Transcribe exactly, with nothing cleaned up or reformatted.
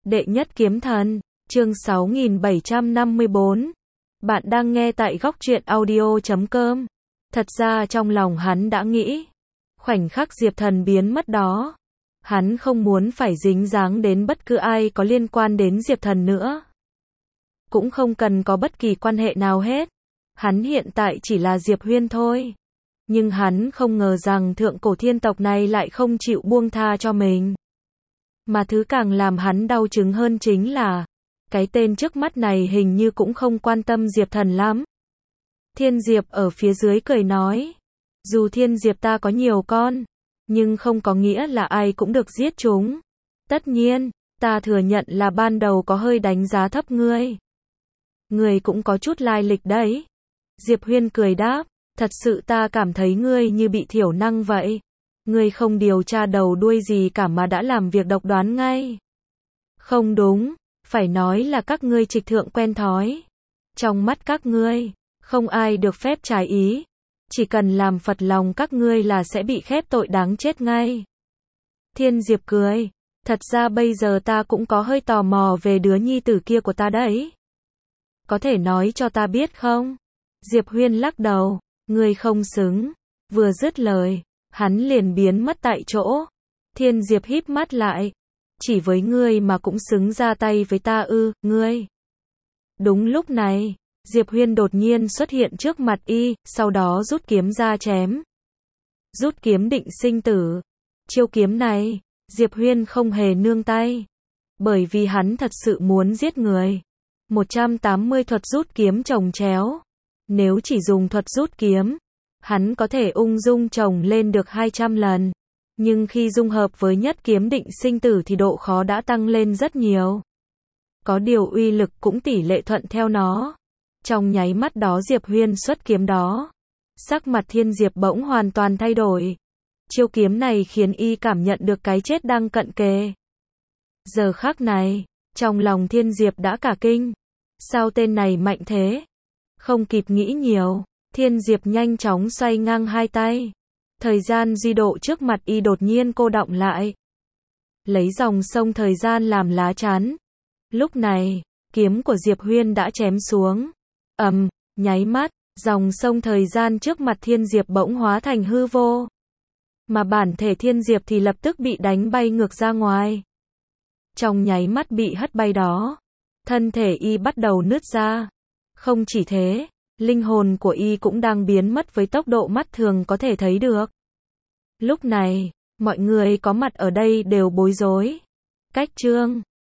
Đệ nhất kiếm thần, chương sáu nghìn bảy trăm năm mươi bốn. Bạn đang nghe tại góc truyện audio chấm com. Thật ra trong lòng hắn đã nghĩ, khoảnh khắc Diệp Thần biến mất đó, hắn không muốn phải dính dáng đến bất cứ ai có liên quan đến Diệp Thần nữa. Cũng không cần có bất kỳ quan hệ nào hết. Hắn hiện tại chỉ là Diệp Huyên thôi. Nhưng hắn không ngờ rằng thượng cổ thiên tộc này lại không chịu buông tha cho mình. Mà thứ càng làm hắn đau chứng hơn chính là, cái tên trước mắt này hình như cũng không quan tâm Diệp Thần lắm. Thiên Diệp ở phía dưới cười nói, dù Thiên Diệp ta có nhiều con, nhưng không có nghĩa là ai cũng được giết chúng. Tất nhiên, ta thừa nhận là ban đầu có hơi đánh giá thấp ngươi. Ngươi cũng có chút lai lịch đấy. Diệp Huyên cười đáp, thật sự ta cảm thấy ngươi như bị thiểu năng vậy. Ngươi không điều tra đầu đuôi gì cả mà đã làm việc độc đoán ngay. Không đúng, phải nói là các ngươi trịch thượng quen thói. Trong mắt các ngươi, không ai được phép trái ý. Chỉ cần làm phật lòng các ngươi là sẽ bị khép tội đáng chết ngay. Thiên Diệp cười, thật ra bây giờ ta cũng có hơi tò mò về đứa nhi tử kia của ta đấy. Có thể nói cho ta biết không? Diệp Huyên lắc đầu, ngươi không xứng. Vừa dứt lời, hắn liền biến mất tại chỗ. Thiên Diệp híp mắt lại, chỉ với ngươi mà cũng xứng ra tay với ta ư, ngươi. Đúng lúc này, Diệp Huyên đột nhiên xuất hiện trước mặt y, sau đó rút kiếm ra chém. Rút kiếm định sinh tử. Chiêu kiếm này, Diệp Huyên không hề nương tay. Bởi vì hắn thật sự muốn giết người. một trăm tám mươi thuật rút kiếm chồng chéo. Nếu chỉ dùng thuật rút kiếm, hắn có thể ung dung chồng lên được hai trăm lần. Nhưng khi dung hợp với nhất kiếm định sinh tử thì độ khó đã tăng lên rất nhiều. Có điều uy lực cũng tỷ lệ thuận theo nó. Trong nháy mắt đó Diệp Huyên xuất kiếm đó, sắc mặt Thiên Diệp bỗng hoàn toàn thay đổi. Chiêu kiếm này khiến y cảm nhận được cái chết đang cận kề. Giờ khắc này, trong lòng Thiên Diệp đã cả kinh. Sao tên này mạnh thế? Không kịp nghĩ nhiều, Thiên Diệp nhanh chóng xoay ngang hai tay. Thời gian di độ trước mặt y đột nhiên cô đọng lại. Lấy dòng sông thời gian làm lá chắn. Lúc này, kiếm của Diệp Huyên đã chém xuống. Ầm, um, nháy mắt, dòng sông thời gian trước mặt Thiên Diệp bỗng hóa thành hư vô. Mà bản thể Thiên Diệp thì lập tức bị đánh bay ngược ra ngoài. Trong nháy mắt bị hất bay đó, thân thể y bắt đầu nứt ra. Không chỉ thế, linh hồn của y cũng đang biến mất với tốc độ mắt thường có thể thấy được. Lúc này, mọi người có mặt ở đây đều bối rối. Cách chương